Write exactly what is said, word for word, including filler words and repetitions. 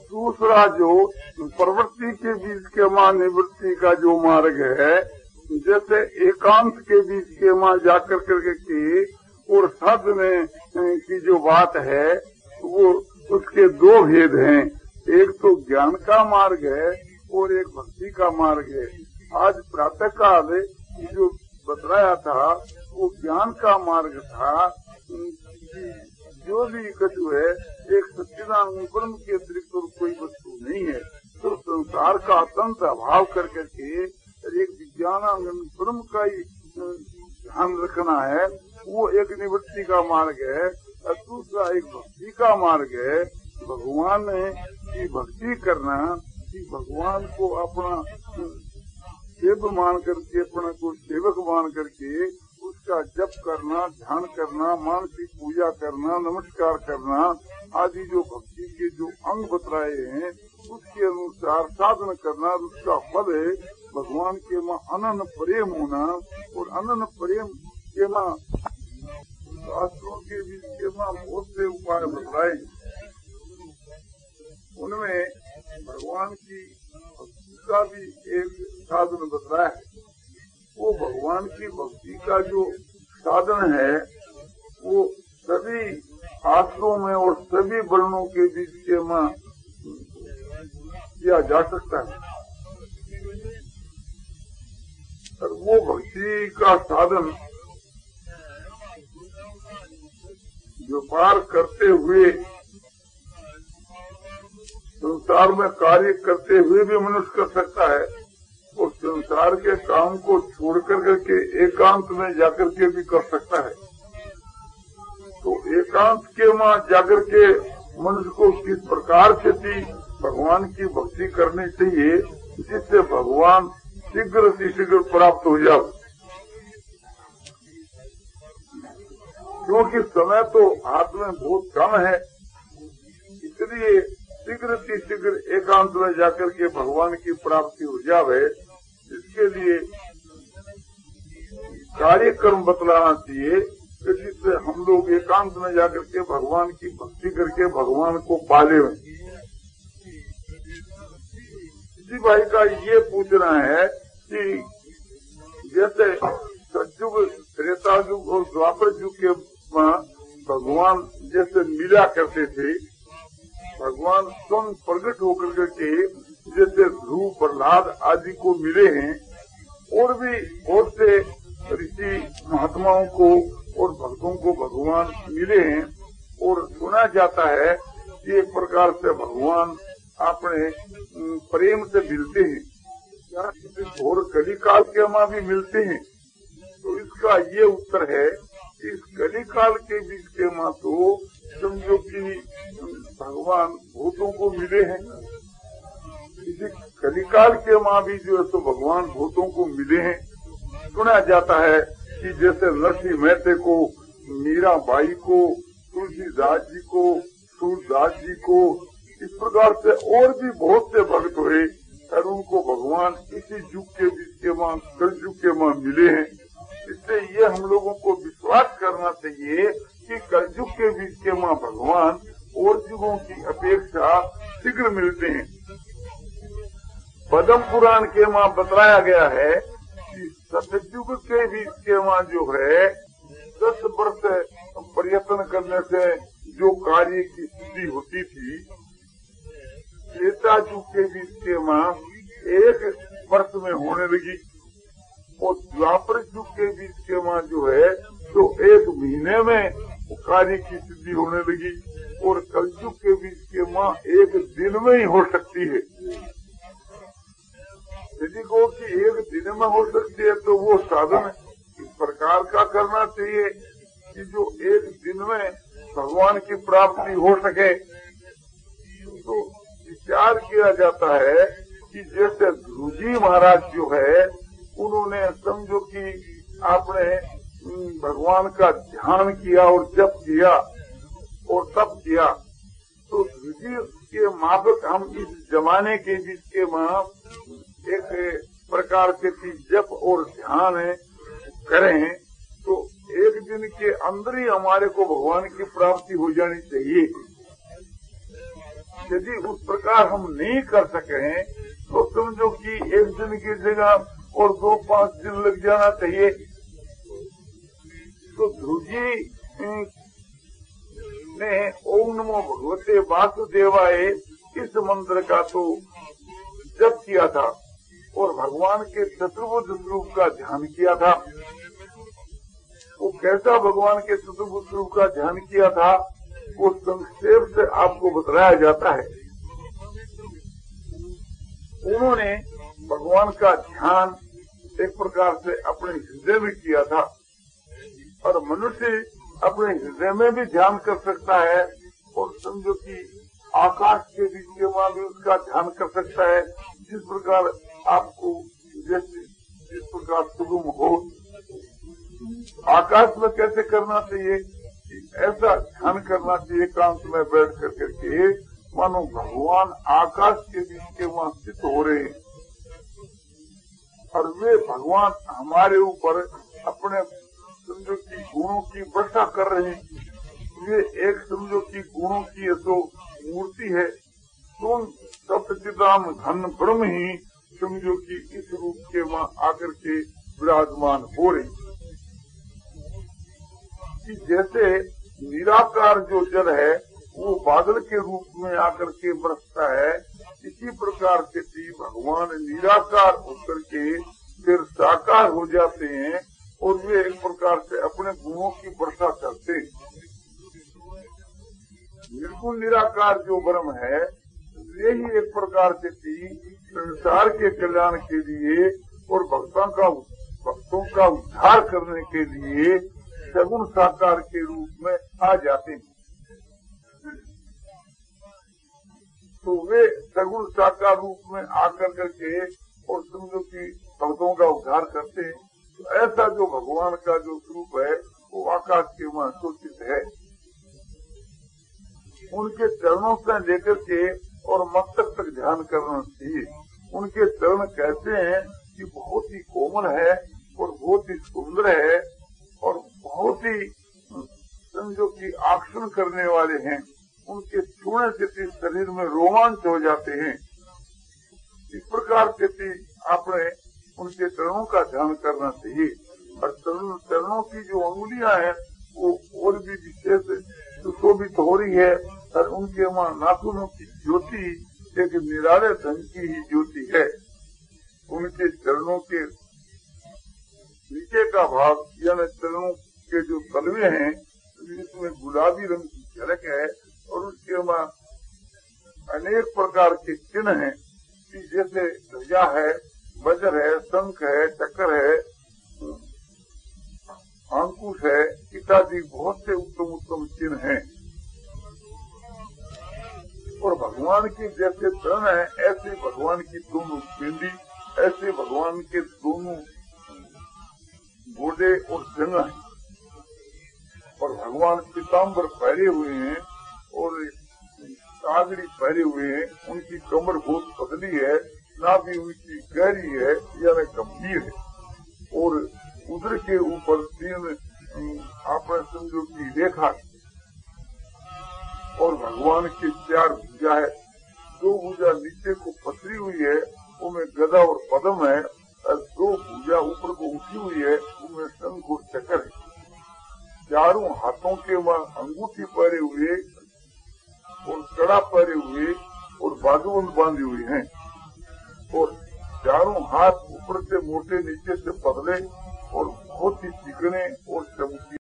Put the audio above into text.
दूसरा जो प्रवृत्ति के बीच के मां निवृत्ति का जो मार्ग है, जैसे एकांत के बीच के मां जाकर करके की और साधने की जो बात है वो उसके दो भेद हैं। एक तो ज्ञान का मार्ग है और एक भक्ति का मार्ग है। आज प्रातः काल जो बतलाया था वो ज्ञान का मार्ग था। जो भी कछु है एक सच्चिदानंद ब्रह्म के अतिरिक्त और कोई वस्तु नहीं है। तो संसार का अत्यंत अभाव करके के एक विज्ञानानंद ब्रह्म का ही ध्यान रखना है, वो एक निवृत्ति का मार्ग है। और दूसरा एक भक्ति का मार्ग है, भगवान की भक्ति करना, कि भगवान को अपना सेव मान करके, अपना को सेवक मान करके उसका जप करना, ध्यान करना, मानसिक पूजा करना, नमस्कार करना आदि जो भक्ति के जो अंग बतलाए हैं उसके अनुसार साधन करना, उसका फल है भगवान के मां अनन्य प्रेम होना। और अनन्य प्रेम के मां शास्त्रों के बीच के मां बहुत से उपाय बतलाए, उनमें भगवान की भक्ति का भी एक साधन बतलाया है। वो भगवान की भक्ति का जो साधन है वो सभी आश्रमों में और सभी वर्णों के बीच के मां किया जा सकता है। और वो भक्ति का साधन व्यापार करते हुए, संसार में कार्य करते हुए भी मनुष्य कर सकता है और संसार के काम को छोड़ कर करके एकांत में जाकर के भी कर सकता है। तो एकांत के मां जाकर के मनुष्य को किस प्रकार से भी भगवान की भक्ति करनी चाहिए जिससे भगवान शीघ्र से शीघ्र प्राप्त हो जाए। क्योंकि समय तो हाथ में बहुत कम है, इसलिए शीघ्र से शीघ्र एकांत में जाकर के भगवान की प्राप्ति हो जावे, इसके लिए कार्यक्रम बतलाना चाहिए जिससे हम लोग एकांत में जाकर के भगवान की भक्ति करके भगवान को पाले। इसी भाई का ये पूछना है कि जैसे सतयुग, त्रेता युग और द्वापर युग के भगवान जैसे मिला करते थे, भगवान स्वयं प्रकट होकर करके जैसे ध्रुव, प्रहलाद आदि को मिले हैं और भी बहुत से ऋषि महात्माओं को और भक्तों को भगवान मिले हैं। और सुना जाता है कि एक प्रकार से भगवान अपने प्रेम से मिलते हैं, या घोर कली काल के मां भी मिलते हैं। तो इसका ये उत्तर है कि इस कली काल के बीच के मां तो समझो कि भगवान भूतों को मिले हैं। इसी कलिकाल के मां भी जो है तो भगवान भूतों को मिले हैं। सुना जाता है कि जैसे नरसिंह मेहते को, मीराबाई को, तुलसीदास जी को, सूरदास जी को, इस प्रकार से और भी बहुत से भक्त हुए और उनको भगवान इसी युग के बीच के मां, कल युग के मां मिले हैं। इससे ये हम लोगों को विश्वास करना चाहिए कि कलयुग के बीच के मां भगवान और युगों की अपेक्षा शीघ्र मिलते हैं। पद्म पुराण के मां बताया गया है कि सतयुग के बीच के मां जो है दस वर्ष प्रयत्न करने से जो कार्य की सिद्धि होती थी, त्रेता युग के बीच के मां एक वर्ष में होने लगी और द्वापर युग के बीच के मां जो है तो एक महीने में कार्य की सिद्धि होने लगी और कलयुग के बीच के मां एक दिन में ही हो सकती है। यदि को कि एक दिन में हो सकती है तो वो साधन इस प्रकार का करना चाहिए कि जो एक दिन में भगवान की प्राप्ति हो सके। तो विचार किया जाता है कि जैसे ध्रुव जी महाराज जो है उन्होंने समझो कि आपने भगवान का ध्यान किया और जप किया और तप किया, तो ध्रुव जी के माफक हम इस जमाने के बीच के मां एक प्रकार के जप और ध्यान करें तो एक दिन के अंदर ही हमारे को भगवान की प्राप्ति हो जानी चाहिए। यदि उस प्रकार हम नहीं कर सके तो समझो कि एक दिन की जगह और दो पांच दिन लग जाना चाहिए। तो ध्रुव जी ने ओम नमो भगवते वासुदेवाय इस मंत्र का तो जप किया था और भगवान के चतुर्भुज स्वरूप का ध्यान किया था। वो कैसा भगवान के चतुर्भुज स्वरूप का ध्यान किया था वो संक्षेप से आपको बताया जाता है। उन्होंने भगवान का ध्यान एक प्रकार से अपने हृदय में किया था और मनुष्य अपने हृदय में भी ध्यान कर सकता है और समझो कि आकाश के बीच में भी उसका ध्यान कर सकता है। जिस प्रकार आपको जैसे जिस प्रकार सुगम हो आकाश में कैसे करना चाहिए, ऐसा ध्यान करना चाहिए एकांत में बैठ कर करके मानो भगवान आकाश के बीच के वहाँ स्थित हो रहे हैं और वे भगवान हमारे ऊपर अपने समझो की गुणों की वर्षा कर रहे हैं। वे एक समझो की गुणों की तो मूर्ति है तो सप्तचिदाम घन ब्रह्म ही समझो की इस रूप के वहाँ आकर के विराजमान हो रही। कि जैसे निराकार जो जल है वो बादल के रूप में आकर के बरसता है, इसी प्रकार से भी भगवान निराकार होकर के फिर साकार हो जाते हैं और वे एक प्रकार से अपने गुणों की वर्षा करते हैं। निर्गुण निराकार जो ब्रह्म है यही एक प्रकार से भी संसार के कल्याण के लिए और भक्तों का भक्तों का उद्धार करने के लिए सगुण साकार के रूप में आ जाते हैं। तो वे सगुण साकार रूप में आकर करके और समझो कि भक्तों का उद्धार करते हैं। तो ऐसा जो भगवान का जो स्वरूप है वो आकाश के वहाँ सूचित है। उनके चरणों से लेकर के और मस्तक तक ध्यान करना चाहिए। उनके चरण कहते हैं कि बहुत ही कोमल है और बहुत ही सुंदर है और बहुत ही समझो कि आकर्षण करने वाले हैं। उनके छूने से शरीर में रोमांच हो जाते हैं। इस प्रकार से आपने उनके चरणों का ध्यान करना चाहिए और चरणों की जो अंगुलियां हैं वो और भी विशेष सुशोभित हो रही है और उनके वहाँ नाखूनों की ज्योति एक निराले ढंग की ही ज्योति है। उनके चरणों के नीचे का भाग यानी चरणों के जो तलवे हैं इसमें गुलाबी रंग की झलक है और उसके वहाँ अनेक प्रकार के चिन्ह हैं कि जैसे ध्वजा है, वज्र है, शंख है, चक्र है, अंकुश है इत्यादि बहुत से उत्तम उत्तम चिन्ह हैं। और भगवान की जैसे चरण है ऐसे भगवान की दोनों पिंडी, ऐसे भगवान के दोनों गोडे और जंगा है और भगवान पीताम्बर पहरे हुए हैं और सागड़ी पहरे हुए हैं। उनकी कमर बहुत पतली है, नाभि उनकी गहरी है यानी गंभीर है और उदर के ऊपर तीन आपने समझो की रेखा और भगवान की चार भुजा है। दो भुजा नीचे को पसरी हुई है उनमें गदा और पद्म है और दो भुजा ऊपर को उठी हुई है उनमें शंख और चक्र है। चारों हाथों के वहाँ अंगूठी पहरे हुए और कड़ा पहरे हुए और बाजूबंद बांधे हुए हैं और चारों हाथ ऊपर से मोटे नीचे से पतले और बहुत ही चिकने और चमकीले